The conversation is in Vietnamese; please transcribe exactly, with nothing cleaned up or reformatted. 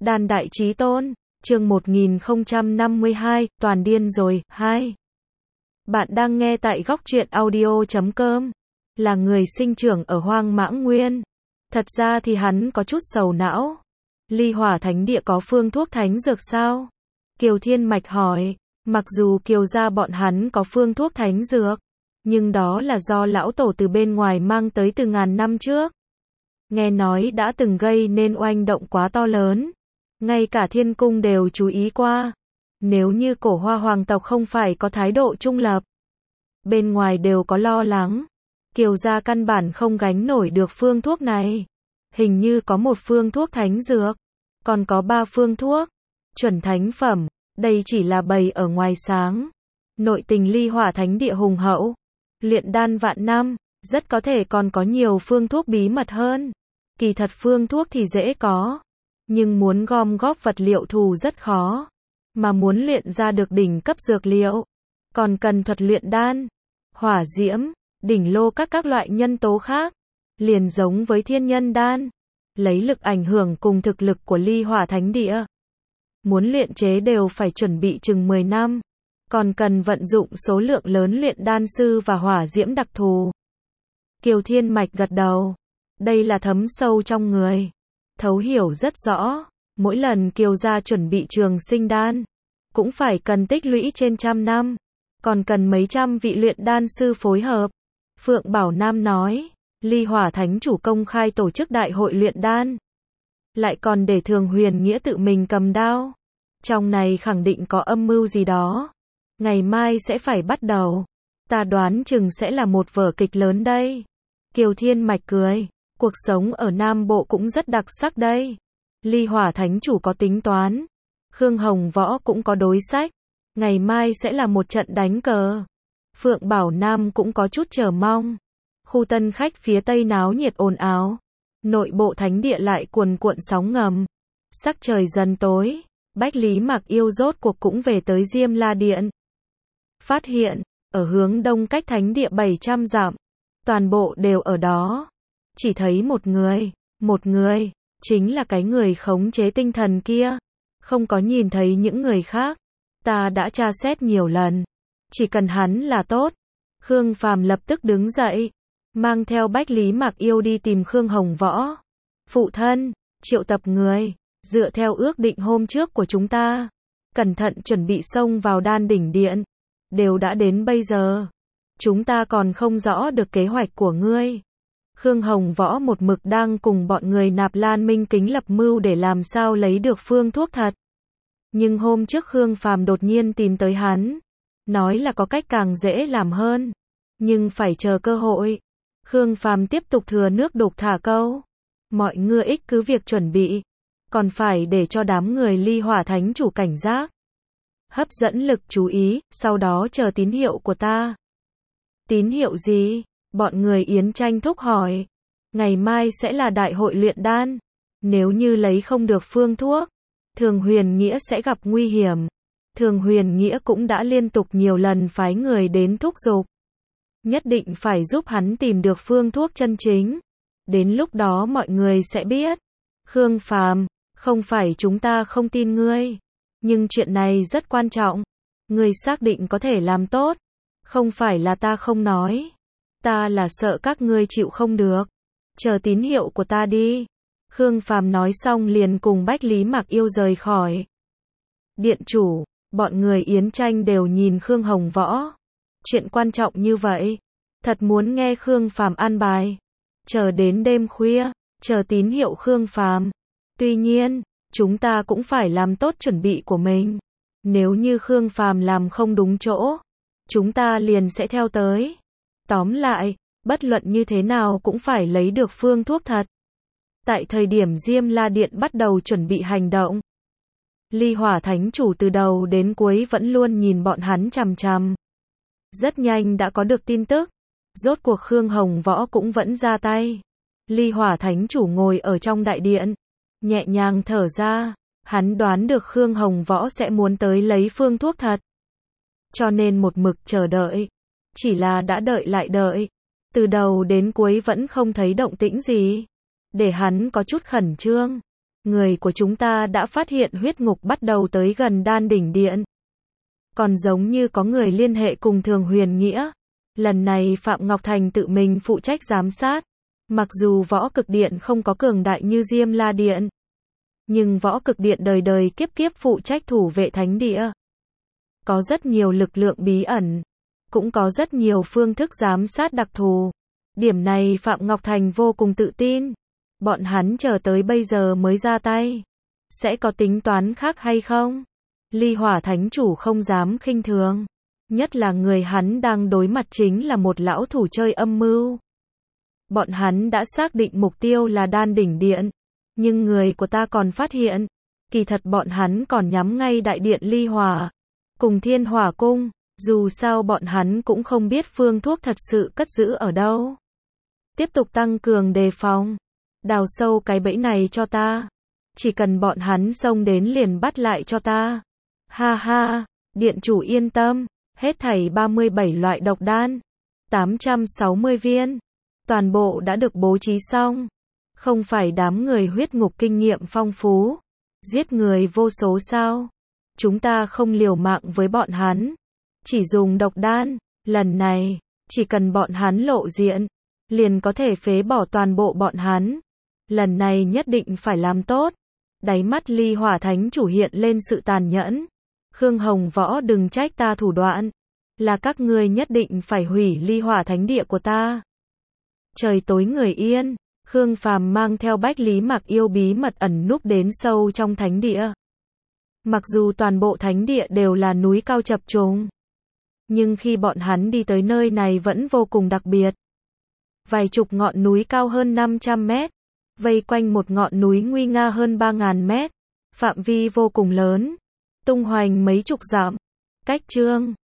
Đan Đại Chí Tôn, chương một nghìn không trăm năm mươi hai, toàn điên rồi, hai. Bạn đang nghe tại góc truyện audio chấm com. Là người sinh trưởng ở Hoang Mãng Nguyên. Thật ra thì hắn có chút sầu não. Ly Hỏa Thánh Địa có phương thuốc thánh dược sao? Kiều Thiên Mạch hỏi. Mặc dù Kiều gia bọn hắn có phương thuốc thánh dược, nhưng đó là do lão tổ từ bên ngoài mang tới từ ngàn năm trước. Nghe nói đã từng gây nên oanh động quá to lớn. Ngay cả thiên cung đều chú ý qua. Nếu như cổ hoa hoàng tộc không phải có thái độ trung lập, bên ngoài đều có lo lắng. Kiều gia căn bản không gánh nổi được phương thuốc này. Hình như có một phương thuốc thánh dược, còn có ba phương thuốc chuẩn thánh phẩm. Đây chỉ là bày ở ngoài sáng. Nội tình Ly Hỏa Thánh Địa hùng hậu, luyện đan vạn năm, rất có thể còn có nhiều phương thuốc bí mật hơn. Kỳ thật phương thuốc thì dễ có, nhưng muốn gom góp vật liệu thù rất khó. Mà muốn luyện ra được đỉnh cấp dược liệu, còn cần thuật luyện đan, hỏa diễm, đỉnh lô các các loại nhân tố khác. Liền giống với thiên nhân đan, lấy lực ảnh hưởng cùng thực lực của Ly Hỏa Thánh Địa, muốn luyện chế đều phải chuẩn bị chừng mười năm. Còn cần vận dụng số lượng lớn luyện đan sư và hỏa diễm đặc thù. Kiều Thiên Mạch gật đầu. Đây là thấm sâu trong người. Thấu hiểu rất rõ. Mỗi lần Kiều gia chuẩn bị trường sinh đan, cũng phải cần tích lũy trên trăm năm. Còn cần mấy trăm vị luyện đan sư phối hợp. Phượng Bảo Nam nói. Ly Hỏa Thánh chủ công khai tổ chức đại hội luyện đan, lại còn để Thường Huyền Nghĩa tự mình cầm đao. Trong này khẳng định có âm mưu gì đó. Ngày mai sẽ phải bắt đầu. Ta đoán chừng sẽ là một vở kịch lớn đây. Kiều Thiên Mạch cười. Cuộc sống ở Nam Bộ cũng rất đặc sắc đây. Ly Hỏa Thánh chủ có tính toán. Khương Hồng Võ cũng có đối sách. Ngày mai sẽ là một trận đánh cờ. Phượng Bảo Nam cũng có chút chờ mong. Khu tân khách phía tây náo nhiệt ồn ào. Nội bộ thánh địa lại cuồn cuộn sóng ngầm. Sắc trời dần tối. Bách Lý Mặc Yêu rốt cuộc cũng về tới Diêm La Điện. Phát hiện, ở hướng đông cách thánh địa bảy trăm dặm, toàn bộ đều ở đó. Chỉ thấy một người, một người, chính là cái người khống chế tinh thần kia. Không có nhìn thấy những người khác. Ta đã tra xét nhiều lần. Chỉ cần hắn là tốt. Khương Phàm lập tức đứng dậy, mang theo Bách Lý Mặc Yêu đi tìm Khương Hồng Võ. Phụ thân, triệu tập người, dựa theo ước định hôm trước của chúng ta, cẩn thận chuẩn bị xông vào đan đỉnh điện. Đều đã đến bây giờ, chúng ta còn không rõ được kế hoạch của ngươi. Khương Hồng Võ một mực đang cùng bọn người Nạp Lan Minh Kính lập mưu để làm sao lấy được phương thuốc thật. Nhưng hôm trước Khương Phàm đột nhiên tìm tới hắn, nói là có cách càng dễ làm hơn, nhưng phải chờ cơ hội. Khương Phàm tiếp tục thừa nước đục thả câu. Mọi người ích cứ việc chuẩn bị, còn phải để cho đám người Ly Hỏa Thánh chủ cảnh giác, hấp dẫn lực chú ý, sau đó chờ tín hiệu của ta. Tín hiệu gì? Bọn người Yến Tranh thúc hỏi. Ngày mai sẽ là đại hội luyện đan. Nếu như lấy không được phương thuốc, Thường Huyền Nghĩa sẽ gặp nguy hiểm. Thường Huyền Nghĩa cũng đã liên tục nhiều lần phái người đến thúc giục. Nhất định phải giúp hắn tìm được phương thuốc chân chính. Đến lúc đó mọi người sẽ biết. Khương Phàm, không phải chúng ta không tin ngươi, nhưng chuyện này rất quan trọng. Ngươi xác định có thể làm tốt. Không phải là ta không nói. Ta là sợ các ngươi chịu không được. Chờ tín hiệu của ta đi. Khương Phàm nói xong liền cùng Bách Lý Mặc Yêu rời khỏi. Điện chủ, bọn người Yến Tranh đều nhìn Khương Hồng Võ. Chuyện quan trọng như vậy, thật muốn nghe Khương Phàm an bài. Chờ đến đêm khuya, chờ tín hiệu Khương Phàm. Tuy nhiên, chúng ta cũng phải làm tốt chuẩn bị của mình. Nếu như Khương Phàm làm không đúng chỗ, chúng ta liền sẽ theo tới. Tóm lại, bất luận như thế nào cũng phải lấy được phương thuốc thật. Tại thời điểm Diêm La Điện bắt đầu chuẩn bị hành động, Ly Hỏa Thánh chủ từ đầu đến cuối vẫn luôn nhìn bọn hắn chằm chằm. Rất nhanh đã có được tin tức. Rốt cuộc Khương Hồng Võ cũng vẫn ra tay. Ly Hỏa Thánh chủ ngồi ở trong đại điện, nhẹ nhàng thở ra. Hắn đoán được Khương Hồng Võ sẽ muốn tới lấy phương thuốc thật, cho nên một mực chờ đợi. Chỉ là đã đợi lại đợi, từ đầu đến cuối vẫn không thấy động tĩnh gì, để hắn có chút khẩn trương. người của chúng ta đã phát hiện huyết ngục bắt đầu tới gần đan đỉnh điện. Còn giống như có người liên hệ cùng Thường Huyền Nghĩa. Lần này Phạm Ngọc Thành tự mình phụ trách giám sát. Mặc dù võ cực điện không có cường đại như Diêm La Điện, nhưng võ cực điện đời đời kiếp kiếp phụ trách thủ vệ thánh địa. Có rất nhiều lực lượng bí ẩn, cũng có rất nhiều phương thức giám sát đặc thù. Điểm này Phạm Ngọc Thành vô cùng tự tin. Bọn hắn chờ tới bây giờ mới ra tay. Sẽ có tính toán khác hay không? Ly Hỏa Thánh Chủ không dám khinh thường. Nhất là người hắn đang đối mặt chính là một lão thủ chơi âm mưu. Bọn hắn đã xác định mục tiêu là đan đỉnh điện. Nhưng người của ta còn phát hiện. Kỳ thật bọn hắn còn nhắm ngay đại điện Ly Hỏa. Cùng Thiên Hỏa Cung. Dù sao bọn hắn cũng không biết phương thuốc thật sự cất giữ ở đâu. Tiếp tục tăng cường đề phòng. Đào sâu cái bẫy này cho ta. Chỉ cần bọn hắn xông đến liền bắt lại cho ta. Ha ha, điện chủ yên tâm. Hết thảy ba mươi bảy loại độc đan. tám trăm sáu mươi viên. Toàn bộ đã được bố trí xong. Không phải đám người huyết ngục kinh nghiệm phong phú. Giết người vô số sao. Chúng ta không liều mạng với bọn hắn. Chỉ dùng độc đan. Lần này, chỉ cần bọn hắn lộ diện, liền có thể phế bỏ toàn bộ bọn hắn. Lần này nhất định phải làm tốt. Đáy mắt Ly Hỏa Thánh Chủ hiện lên sự tàn nhẫn. Khương Hồng Võ đừng trách ta thủ đoạn. Là các ngươi nhất định phải hủy Ly Hỏa Thánh Địa của ta. Trời tối người yên. Khương Phàm mang theo Bách Lý Mặc Yêu bí mật ẩn núp đến sâu trong thánh địa. Mặc dù toàn bộ thánh địa đều là núi cao chập trùng, nhưng khi bọn hắn đi tới nơi này vẫn vô cùng đặc biệt. Vài chục ngọn núi cao hơn năm trăm mét, vây quanh một ngọn núi nguy nga hơn ba nghìn mét, phạm vi vô cùng lớn, tung hoành mấy chục dặm. Cách Trương